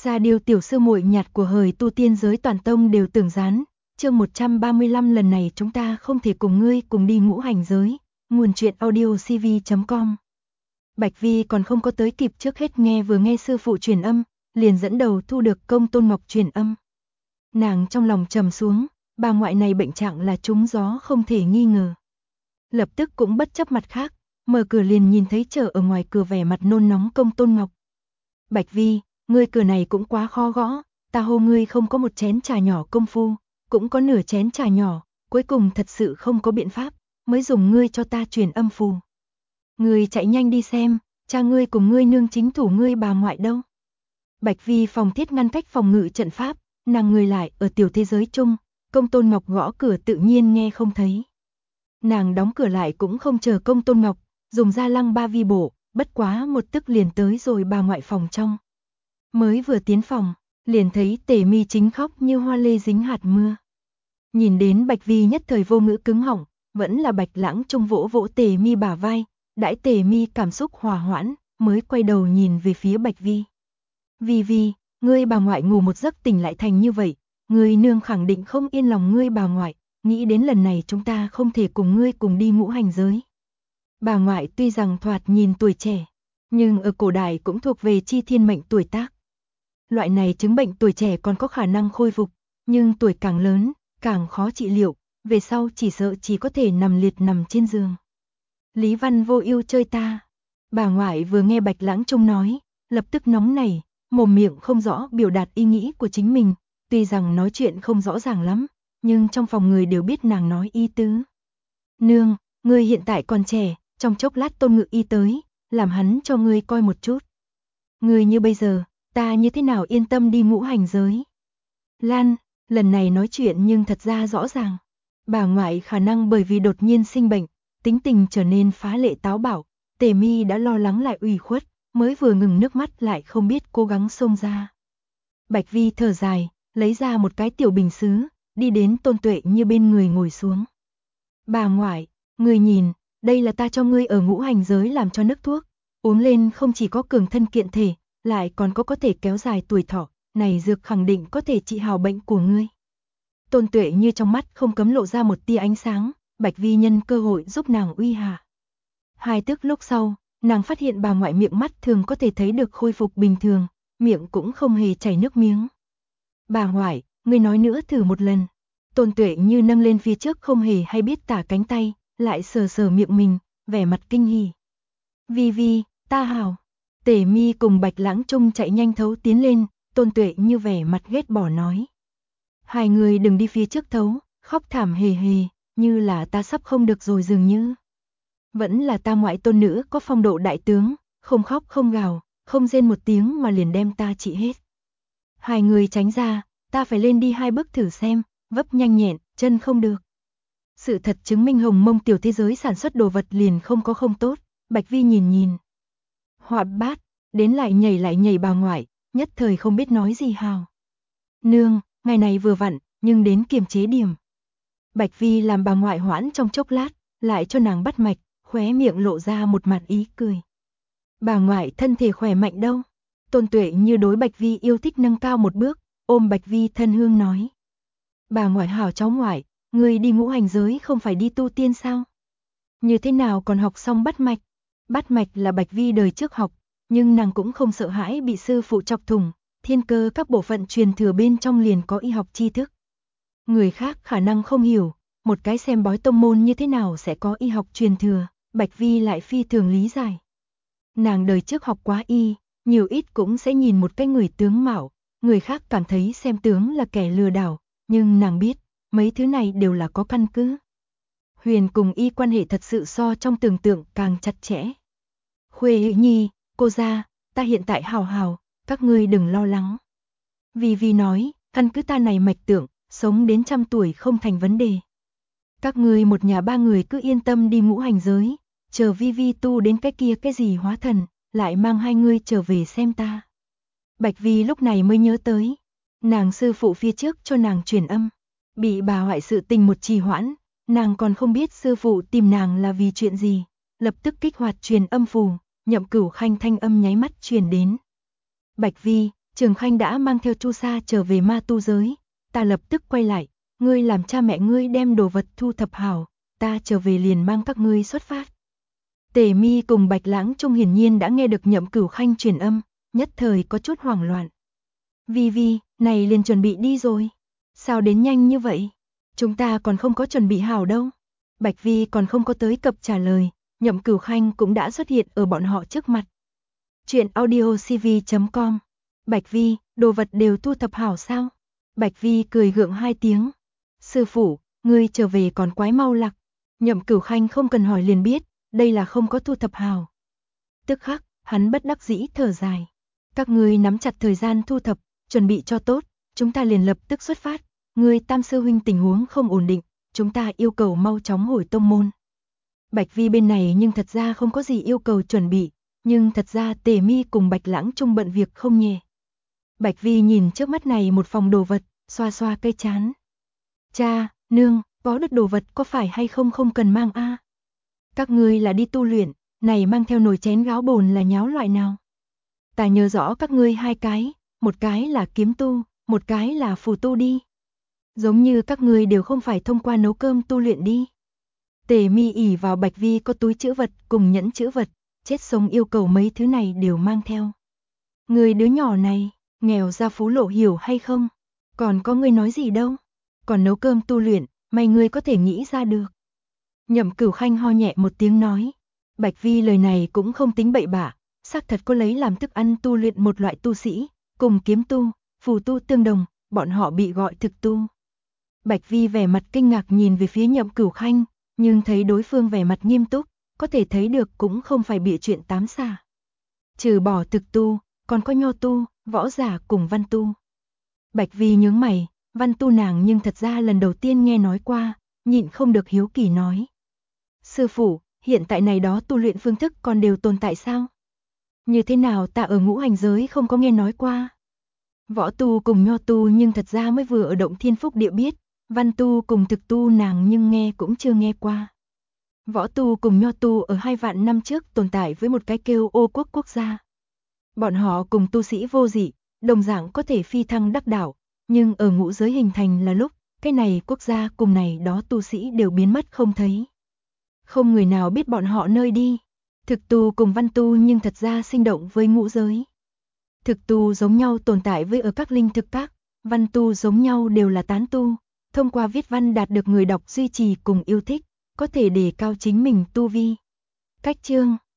Sa Điêu tiểu sư muội nhạt của hời tu tiên giới toàn tông đều tưởng gián. Chương 135 lần này chúng ta không thể cùng ngươi cùng đi ngũ hành giới. Nguồn truyện audiocv.com. Bạch Vi còn không có tới kịp, trước hết vừa nghe sư phụ truyền âm, liền dẫn đầu thu được Công Tôn Ngọc truyền âm. Nàng trong lòng trầm xuống, bà ngoại này bệnh trạng là trúng gió không thể nghi ngờ. Lập tức cũng bất chấp mặt khác, mở cửa liền nhìn thấy chờ ở ngoài cửa vẻ mặt nôn nóng Công Tôn Ngọc. Bạch Vi, ngươi cửa này cũng quá khó gõ, ta hô ngươi không có một chén trà nhỏ công phu, cũng có nửa chén trà nhỏ, cuối cùng thật sự không có biện pháp, mới dùng ngươi cho ta truyền âm phù. Ngươi chạy nhanh đi xem, cha ngươi cùng ngươi nương chính thủ ngươi bà ngoại đâu. Bạch Vi phòng thiết ngăn cách phòng ngự trận pháp, nàng người lại ở tiểu thế giới chung, Công Tôn Ngọc gõ cửa tự nhiên nghe không thấy. Nàng đóng cửa lại cũng không chờ Công Tôn Ngọc, dùng ra lăng ba vi bổ, bất quá một tức liền tới rồi bà ngoại phòng trong. Mới vừa tiến phòng, liền thấy Tề Mi chính khóc như hoa lê dính hạt mưa. Nhìn đến Bạch Vi nhất thời vô ngữ cứng họng, vẫn là Bạch Lãng Trung vỗ vỗ Tề Mi bả vai, đãi Tề Mi cảm xúc hòa hoãn, mới quay đầu nhìn về phía Bạch Vi. Vi, ngươi bà ngoại ngủ một giấc tỉnh lại thành như vậy, ngươi nương khẳng định không yên lòng ngươi bà ngoại, nghĩ đến lần này chúng ta không thể cùng ngươi cùng đi ngũ hành giới. Bà ngoại tuy rằng thoạt nhìn tuổi trẻ, nhưng ở cổ đại cũng thuộc về chi thiên mệnh tuổi tác. Loại này chứng bệnh tuổi trẻ còn có khả năng khôi phục, nhưng tuổi càng lớn, càng khó trị liệu, về sau chỉ sợ chỉ có thể nằm liệt nằm trên giường. Lý Văn Vô Ưu chơi ta. Bà ngoại vừa nghe Bạch Lãng Trung nói, lập tức nóng nảy, mồm miệng không rõ biểu đạt ý nghĩ của chính mình, tuy rằng nói chuyện không rõ ràng lắm, nhưng trong phòng người đều biết nàng nói ý tứ. Nương, ngươi hiện tại còn trẻ, trong chốc lát Tôn Ngự Y tới, làm hắn cho ngươi coi một chút. Ngươi như bây giờ, ta như thế nào yên tâm đi ngũ hành giới. Lan, lần này nói chuyện nhưng thật ra rõ ràng. Bà ngoại khả năng bởi vì đột nhiên sinh bệnh, tính tình trở nên phá lệ táo bạo, Tề Mi đã lo lắng lại ủy khuất, mới vừa ngừng nước mắt lại không biết cố gắng xông ra. Bạch Vi thở dài, lấy ra một cái tiểu bình sứ, đi đến Tôn Tuệ Như bên người ngồi xuống. Bà ngoại, ngươi nhìn, đây là ta cho ngươi ở ngũ hành giới làm cho nước thuốc, uống lên không chỉ có cường thân kiện thể, lại còn có thể kéo dài tuổi thọ, này dược khẳng định có thể trị hào bệnh của ngươi. Tôn Tuệ Như trong mắt không cấm lộ ra một tia ánh sáng, Bạch Vi nhân cơ hội giúp nàng uy hạ. Hai tức lúc sau, nàng phát hiện bà ngoại miệng mắt thường có thể thấy được khôi phục bình thường, miệng cũng không hề chảy nước miếng. Bà ngoại, ngươi nói nữa thử một lần. Tôn Tuệ Như nâng lên phía trước không hề hay biết tả cánh tay, lại sờ sờ miệng mình, vẻ mặt kinh hỉ. Vi, ta hào. Tề Mi cùng Bạch Lãng Trung chạy nhanh thấu tiến lên, Tôn Tuệ Như vẻ mặt ghét bỏ nói. Hai người đừng đi phía trước thấu, khóc thảm hề hề, như là ta sắp không được rồi dường như. Vẫn là ta ngoại tôn nữ có phong độ đại tướng, không khóc không gào, không rên một tiếng mà liền đem ta trị hết. Hai người tránh ra, ta phải lên đi 2 bước thử xem, vấp nhanh nhẹn, chân không được. Sự thật chứng minh Hồng Mông tiểu thế giới sản xuất đồ vật liền không có không tốt, Bạch Vi nhìn. Hoạt bát, đến lại nhảy bà ngoại, nhất thời không biết nói gì hào. Nương, ngày này vừa vặn, nhưng đến kiềm chế điểm. Bạch Vi làm bà ngoại hoãn trong chốc lát, lại cho nàng bắt mạch, khóe miệng lộ ra một mặt ý cười. Bà ngoại thân thể khỏe mạnh đâu? Tôn Tuệ Như đối Bạch Vi yêu thích nâng cao một bước, ôm Bạch Vi thân hương nói. Bà ngoại hảo cháu ngoại, ngươi đi ngũ hành giới không phải đi tu tiên sao? Như thế nào còn học xong bắt mạch? Bắt mạch là Bạch Vi đời trước học, nhưng nàng cũng không sợ hãi bị sư phụ chọc thủng, thiên cơ các bộ phận truyền thừa bên trong liền có y học tri thức. Người khác khả năng không hiểu, một cái xem bói tông môn như thế nào sẽ có y học truyền thừa, Bạch Vi lại phi thường lý giải. Nàng đời trước học quá y, nhiều ít cũng sẽ nhìn một cái người tướng mạo, người khác cảm thấy xem tướng là kẻ lừa đảo, nhưng nàng biết, mấy thứ này đều là có căn cứ. Huyền cùng y quan hệ thật sự so trong tưởng tượng càng chặt chẽ. Khuê Nhi, cô ra, ta hiện tại hào, các ngươi đừng lo lắng. Vi nói, căn cứ ta này mạch tưởng, sống đến 100 tuổi không thành vấn đề. Các ngươi một nhà 3 người cứ yên tâm đi ngũ hành giới, chờ Vi tu đến cái kia cái gì hóa thần, lại mang 2 người trở về xem ta. Bạch Vi lúc này mới nhớ tới, nàng sư phụ phía trước cho nàng truyền âm, bị bà hoại sự tình một trì hoãn, nàng còn không biết sư phụ tìm nàng là vì chuyện gì, lập tức kích hoạt truyền âm phù, Nhậm Cửu Khanh thanh âm nháy mắt truyền đến. Bạch Vi, Trường Khanh đã mang theo Chu Sa trở về ma tu giới, ta lập tức quay lại, ngươi làm cha mẹ ngươi đem đồ vật thu thập hảo, ta trở về liền mang các ngươi xuất phát. Tề Mi cùng Bạch Lãng Trung hiển nhiên đã nghe được Nhậm Cửu Khanh truyền âm, nhất thời có chút hoảng loạn. Vi Vi, này liền chuẩn bị đi rồi. Sao đến nhanh như vậy? Chúng ta còn không có chuẩn bị hảo đâu. Bạch Vi còn không có tới cập trả lời, Nhậm Cửu Khanh cũng đã xuất hiện ở bọn họ trước mặt. Chuyện audiocv.com. Bạch Vi, đồ vật đều thu thập hảo sao? Bạch Vi cười gượng hai tiếng. Sư phụ, ngươi trở về còn quái mau lặc. Nhậm Cửu Khanh không cần hỏi liền biết, đây là không có thu thập hảo. Tức khắc, hắn bất đắc dĩ thở dài. Các ngươi nắm chặt thời gian thu thập, chuẩn bị cho tốt, chúng ta liền lập tức xuất phát. Ngươi Tam sư huynh tình huống không ổn định, chúng ta yêu cầu mau chóng hồi tông môn. Bạch Vi bên này nhưng thật ra không có gì yêu cầu chuẩn bị, nhưng thật ra Tề Mi cùng Bạch Lãng Trung bận việc không nhẹ. Bạch Vi nhìn trước mắt này một phòng đồ vật, xoa xoa cây trán. Cha, nương, có được đồ vật có phải hay không không cần mang a? Các ngươi là đi tu luyện, này mang theo nồi chén gáo bồn là nháo loại nào? Ta nhớ rõ các ngươi hai cái, một cái là kiếm tu, một cái là phù tu đi. Giống như các ngươi đều không phải thông qua nấu cơm tu luyện đi. Tề Mi ỉ vào Bạch Vi có túi trữ vật cùng nhẫn trữ vật, chết sống yêu cầu mấy thứ này đều mang theo. Người đứa nhỏ này, nghèo ra phú lộ hiểu hay không? Còn có người nói gì đâu? Còn nấu cơm tu luyện, mày ngươi có thể nghĩ ra được. Nhậm Cửu Khanh ho nhẹ một tiếng nói. Bạch Vi lời này cũng không tính bậy bạ, xác thật có lấy làm thức ăn tu luyện một loại tu sĩ, cùng kiếm tu, phù tu tương đồng, bọn họ bị gọi thực tu. Bạch Vi vẻ mặt kinh ngạc nhìn về phía Nhậm Cửu Khanh, nhưng thấy đối phương vẻ mặt nghiêm túc, có thể thấy được cũng không phải bịa chuyện tám xả. Trừ bỏ thực tu, còn có nho tu, võ giả cùng văn tu. Bạch Vi nhướng mày, văn tu nàng nhưng thật ra lần đầu tiên nghe nói qua, nhịn không được hiếu kỳ nói. Sư phụ, hiện tại này đó tu luyện phương thức còn đều tồn tại sao? Như thế nào ta ở ngũ hành giới không có nghe nói qua? Võ tu cùng nho tu nhưng thật ra mới vừa ở động thiên phúc địa biết, văn tu cùng thực tu nàng nhưng nghe cũng chưa nghe qua. Võ tu cùng nho tu ở 2 vạn năm trước tồn tại với một cái kêu Ô Quốc quốc gia. Bọn họ cùng tu sĩ vô dị, đồng dạng có thể phi thăng đắc đạo, nhưng ở ngũ giới hình thành là lúc, cái này quốc gia cùng này đó tu sĩ đều biến mất không thấy. Không người nào biết bọn họ nơi đi. Thực tu cùng văn tu nhưng thật ra sinh động với ngũ giới. Thực tu giống nhau tồn tại với ở các linh thực các, văn tu giống nhau đều là tán tu, thông qua viết văn đạt được người đọc duy trì cùng yêu thích, có thể đề cao chính mình tu vi. Cách chương